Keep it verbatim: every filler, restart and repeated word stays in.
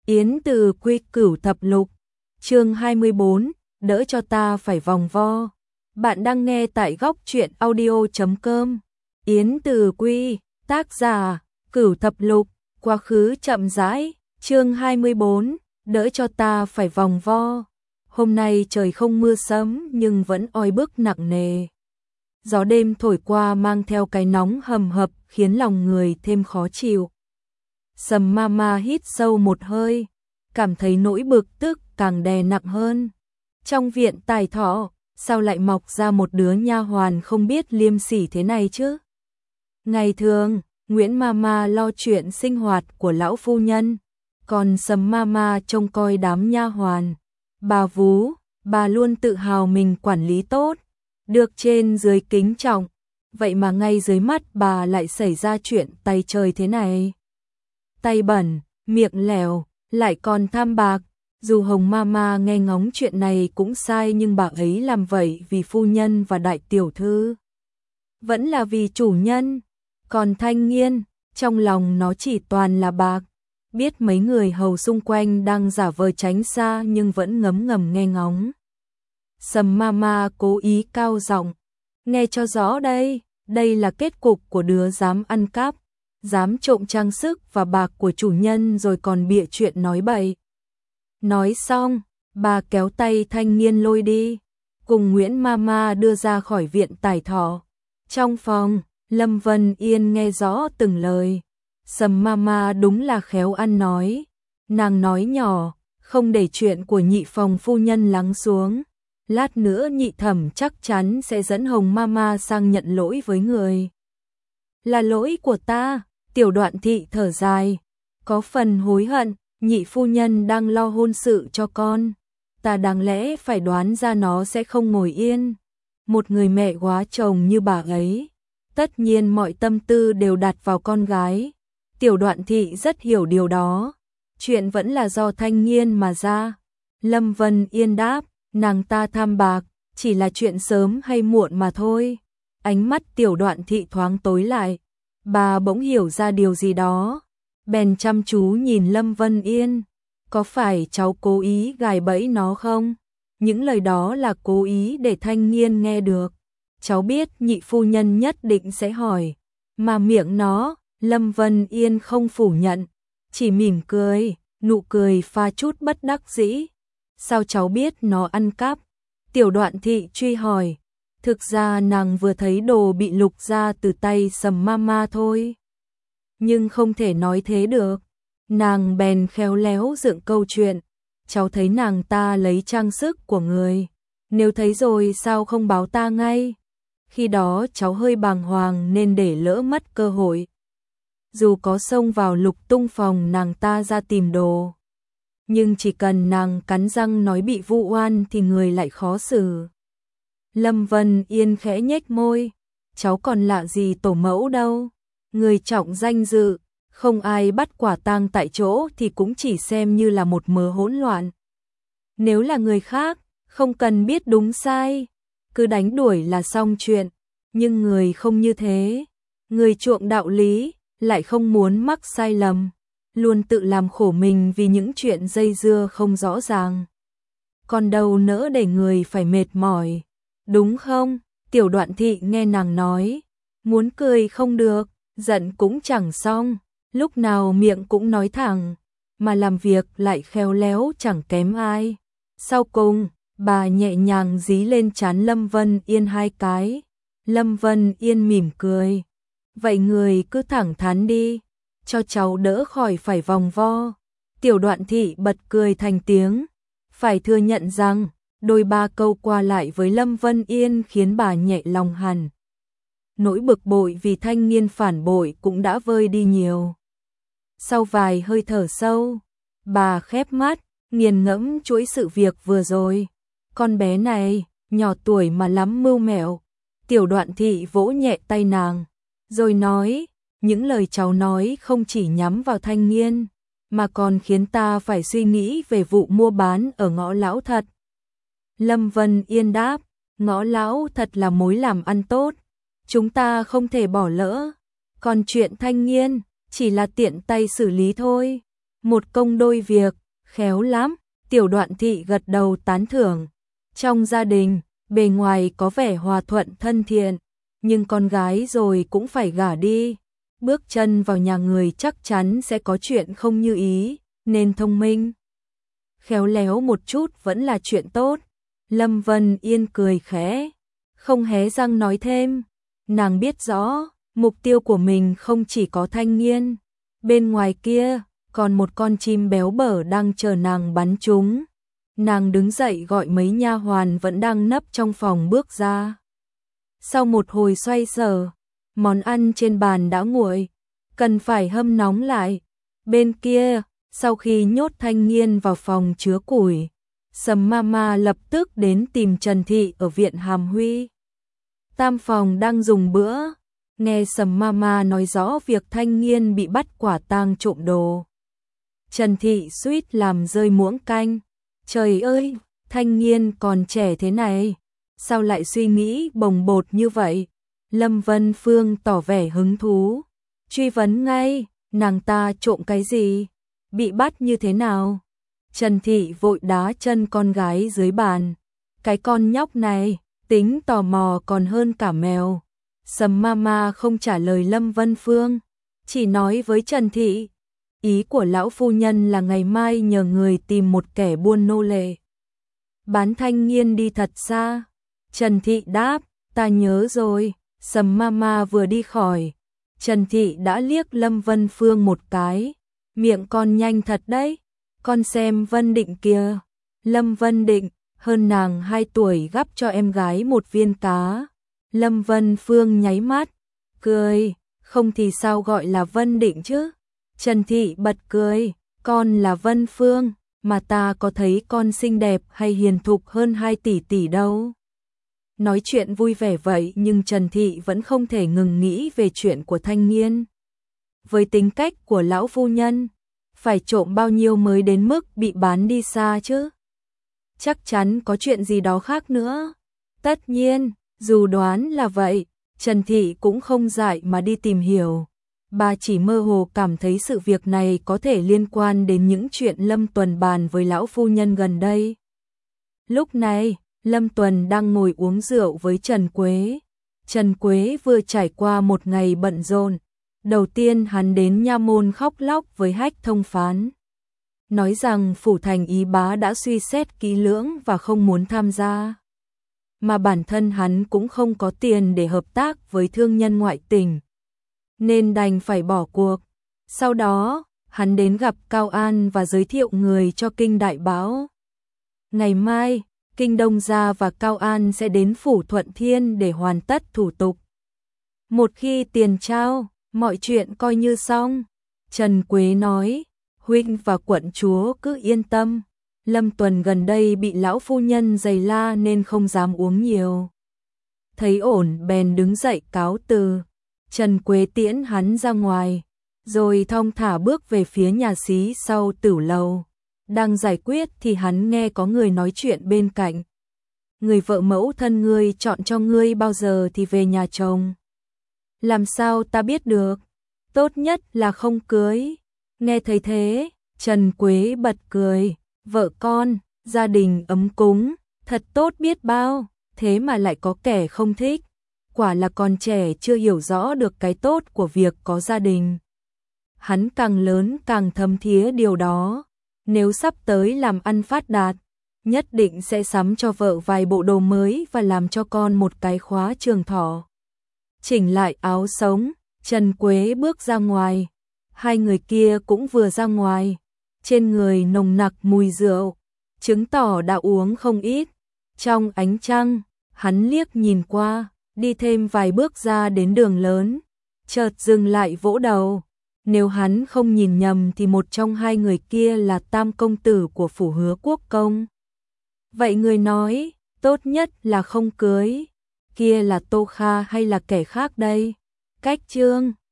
Yến Từ Quy Cửu Thập Lục, chương hai mươi bốn, đỡ cho ta phải vòng vo. Bạn đang nghe tại góc truyện audio chấm com. Yến Từ Quy, tác giả, Cửu Thập Lục, quá khứ chậm rãi, chương hai mươi bốn, đỡ cho ta phải vòng vo. Hôm nay trời không mưa sớm nhưng vẫn oi bức nặng nề. Gió đêm thổi qua mang theo cái nóng hầm hập khiến lòng người thêm khó chịu. Sầm Mama hít sâu một hơi, cảm thấy nỗi bực tức càng đè nặng hơn. Trong viện Tài Thọ, sao lại mọc ra một đứa nha hoàn không biết liêm sỉ thế này chứ? Ngày thường, Nguyễn Mama lo chuyện sinh hoạt của lão phu nhân, còn Sầm Mama trông coi đám nha hoàn. Bà Vú, bà luôn tự hào mình quản lý tốt, được trên dưới kính trọng, vậy mà ngay dưới mắt bà lại xảy ra chuyện tay trời thế này. Tay bẩn, miệng lèo, lại còn tham bạc. Dù Hồng Mama nghe ngóng chuyện này cũng sai nhưng bà ấy làm vậy vì phu nhân và đại tiểu thư. Vẫn là vì chủ nhân. Còn Thanh Nghiên, trong lòng nó chỉ toàn là bạc. Biết mấy người hầu xung quanh đang giả vờ tránh xa nhưng vẫn ngấm ngầm nghe ngóng. Sầm Mama cố ý cao giọng, nghe cho rõ đây, đây là kết cục của đứa dám ăn cắp, dám trộm trang sức và bạc của chủ nhân rồi còn bịa chuyện nói bậy. Nói xong, bà kéo tay Thanh Nghiên lôi đi, cùng Nguyễn Mama đưa ra khỏi viện Tài Thọ. Trong phòng, Lâm Vân Yên nghe rõ từng lời. Sầm Mama đúng là khéo ăn nói. Nàng nói nhỏ, không để chuyện của nhị phòng phu nhân lắng xuống. Lát nữa nhị thẩm chắc chắn sẽ dẫn Hồng Mama sang nhận lỗi với người. Là lỗi của ta, Tiểu Đoạn Thị thở dài, có phần hối hận. Nhị phu nhân đang lo hôn sự cho con, ta đáng lẽ phải đoán ra nó sẽ không ngồi yên. Một người mẹ quá chồng như bà ấy, tất nhiên mọi tâm tư đều đặt vào con gái. Tiểu Đoạn Thị rất hiểu điều đó. Chuyện vẫn là do Thanh Nghiên mà ra. Lâm Vân Yên đáp, nàng ta tham bạc, chỉ là chuyện sớm hay muộn mà thôi. Ánh mắt Tiểu Đoạn Thị thoáng tối lại, bà bỗng hiểu ra điều gì đó. Bèn chăm chú nhìn Lâm Vân Yên, có phải cháu cố ý gài bẫy nó không? Những lời đó là cố ý để Thanh Nghiên nghe được. Cháu biết nhị phu nhân nhất định sẽ hỏi, mà miệng nó, Lâm Vân Yên không phủ nhận, chỉ mỉm cười, nụ cười pha chút bất đắc dĩ. Sao cháu biết nó ăn cắp? Tiểu Đoạn Thị truy hỏi. Thực ra nàng vừa thấy đồ bị lục ra từ tay Sầm Mama thôi. Nhưng không thể nói thế được. Nàng bèn khéo léo dựng câu chuyện. Cháu thấy nàng ta lấy trang sức của người. Nếu thấy rồi sao không báo ta ngay? Khi đó cháu hơi bàng hoàng nên để lỡ mất cơ hội. Dù có xông vào lục tung phòng nàng ta ra tìm đồ, nhưng chỉ cần nàng cắn răng nói bị vu oan thì người lại khó xử. Lâm Vân Yên khẽ nhếch môi. Cháu còn lạ gì tổ mẫu đâu. Người trọng danh dự, không ai bắt quả tang tại chỗ thì cũng chỉ xem như là một mớ hỗn loạn. Nếu là người khác, không cần biết đúng sai, cứ đánh đuổi là xong chuyện. Nhưng người không như thế, người chuộng đạo lý, lại không muốn mắc sai lầm, luôn tự làm khổ mình vì những chuyện dây dưa không rõ ràng. Còn đâu nỡ để người phải mệt mỏi, đúng không? Tiểu Đoạn Thị nghe nàng nói, muốn cười không được, giận cũng chẳng xong, lúc nào miệng cũng nói thẳng, mà làm việc lại khéo léo chẳng kém ai. Sau cùng, bà nhẹ nhàng dí lên trán Lâm Vân Yên hai cái. Lâm Vân Yên mỉm cười. Vậy người cứ thẳng thắn đi, cho cháu đỡ khỏi phải vòng vo. Tiểu Đoạn Thị bật cười thành tiếng. Phải thừa nhận rằng, đôi ba câu qua lại với Lâm Vân Yên khiến bà nhẹ lòng hẳn. Nỗi bực bội vì Thanh Nghiên phản bội cũng đã vơi đi nhiều. Sau vài hơi thở sâu, bà khép mắt, nghiền ngẫm chuỗi sự việc vừa rồi. Con bé này, nhỏ tuổi mà lắm mưu mẹo. Tiểu Đoạn Thị vỗ nhẹ tay nàng, rồi nói, những lời cháu nói không chỉ nhắm vào Thanh Nghiên, mà còn khiến ta phải suy nghĩ về vụ mua bán ở Ngõ Lão Thật. Lâm Vân Yên đáp, Ngõ Lão Thật là mối làm ăn tốt, chúng ta không thể bỏ lỡ. Còn chuyện Thanh Nghiên chỉ là tiện tay xử lý thôi. Một công đôi việc, khéo lắm, Tiểu Đoạn Thị gật đầu tán thưởng. Trong gia đình, bề ngoài có vẻ hòa thuận thân thiện, nhưng con gái rồi cũng phải gả đi. Bước chân vào nhà người chắc chắn sẽ có chuyện không như ý, nên thông minh. Khéo léo một chút vẫn là chuyện tốt. Lâm Vân Yên cười khẽ, không hé răng nói thêm. Nàng biết rõ, mục tiêu của mình không chỉ có Thanh Nghiên. Bên ngoài kia, còn một con chim béo bở đang chờ nàng bắn trúng. Nàng đứng dậy gọi mấy nha hoàn vẫn đang nấp trong phòng bước ra. Sau một hồi xoay sở, món ăn trên bàn đã nguội, cần phải hâm nóng lại. Bên kia, sau khi nhốt Thanh Nghiên vào phòng chứa củi, Sầm Mama lập tức đến tìm Trần Thị ở viện Hàm Huy. Tam phòng đang dùng bữa, nghe Sầm Mama nói rõ việc Thanh Nghiên bị bắt quả tang trộm đồ. Trần Thị suýt làm rơi muỗng canh. Trời ơi, Thanh Nghiên còn trẻ thế này, sao lại suy nghĩ bồng bột như vậy? Lâm Vân Phương tỏ vẻ hứng thú, truy vấn ngay, nàng ta trộm cái gì? Bị bắt như thế nào? Trần Thị vội đá chân con gái dưới bàn. Cái con nhóc này, tính tò mò còn hơn cả mèo. Sầm Mama không trả lời Lâm Vân Phương, chỉ nói với Trần Thị. Ý của lão phu nhân là ngày mai nhờ người tìm một kẻ buôn nô lệ. Bán Thanh Nghiên đi thật xa. Trần Thị đáp, ta nhớ rồi. Sầm Mama vừa đi khỏi, Trần Thị đã liếc Lâm Vân Phương một cái. Miệng con nhanh thật đấy. Con xem Vân Định kìa. Lâm Vân Định, hơn nàng hai tuổi, gắp cho em gái một viên cá. Lâm Vân Phương nháy mắt, cười, không thì sao gọi là Vân Định chứ? Trần Thị bật cười, con là Vân Phương, mà ta có thấy con xinh đẹp hay hiền thục hơn hai tỷ tỷ đâu. Nói chuyện vui vẻ vậy nhưng Trần Thị vẫn không thể ngừng nghĩ về chuyện của Thanh Nghiên. Với tính cách của lão phu nhân, phải trộm bao nhiêu mới đến mức bị bán đi xa chứ? Chắc chắn có chuyện gì đó khác nữa. Tất nhiên, dù đoán là vậy, Trần Thị cũng không dại mà đi tìm hiểu. Bà chỉ mơ hồ cảm thấy sự việc này có thể liên quan đến những chuyện Lâm Tuần bàn với lão phu nhân gần đây. Lúc này, Lâm Tuần đang ngồi uống rượu với Trần Quế. Trần Quế vừa trải qua một ngày bận rộn. Đầu tiên hắn đến nha môn khóc lóc với Hách Thông Phán, nói rằng phủ thành ý bá đã suy xét kỹ lưỡng và không muốn tham gia. Mà bản thân hắn cũng không có tiền để hợp tác với thương nhân ngoại tỉnh, nên đành phải bỏ cuộc. Sau đó, hắn đến gặp Cao An và giới thiệu người cho Kinh Đại Báo. Ngày mai, Kinh Đông Gia và Cao An sẽ đến phủ Thuận Thiên để hoàn tất thủ tục. Một khi tiền trao, mọi chuyện coi như xong. Trần Quế nói, huynh và quận chúa cứ yên tâm. Lâm Tuần gần đây bị lão phu nhân giày la nên không dám uống nhiều. Thấy ổn bèn đứng dậy cáo từ. Trần Quế tiễn hắn ra ngoài, rồi thong thả bước về phía nhà xí sau tửu lầu. Đang giải quyết thì hắn nghe có người nói chuyện bên cạnh. Người vợ mẫu thân ngươi chọn cho ngươi bao giờ thì về nhà chồng. Làm sao ta biết được? Tốt nhất là không cưới. Nghe thấy thế, Trần Quế bật cười. Vợ con, gia đình ấm cúng, thật tốt biết bao, thế mà lại có kẻ không thích. Quả là còn trẻ chưa hiểu rõ được cái tốt của việc có gia đình. Hắn càng lớn càng thấm thía điều đó. Nếu sắp tới làm ăn phát đạt, nhất định sẽ sắm cho vợ vài bộ đồ mới và làm cho con một cái khóa trường thọ. Chỉnh lại áo sống, Trần Quế bước ra ngoài. Hai người kia cũng vừa ra ngoài. Trên người nồng nặc mùi rượu, chứng tỏ đã uống không ít. Trong ánh trăng, hắn liếc nhìn qua, đi thêm vài bước ra đến đường lớn, chợt dừng lại vỗ đầu. Nếu hắn không nhìn nhầm thì một trong hai người kia là tam công tử của phủ Hứa Quốc công. Vậy người nói, tốt nhất là không cưới. Kia là Tô Kha hay là kẻ khác đây? Cách chương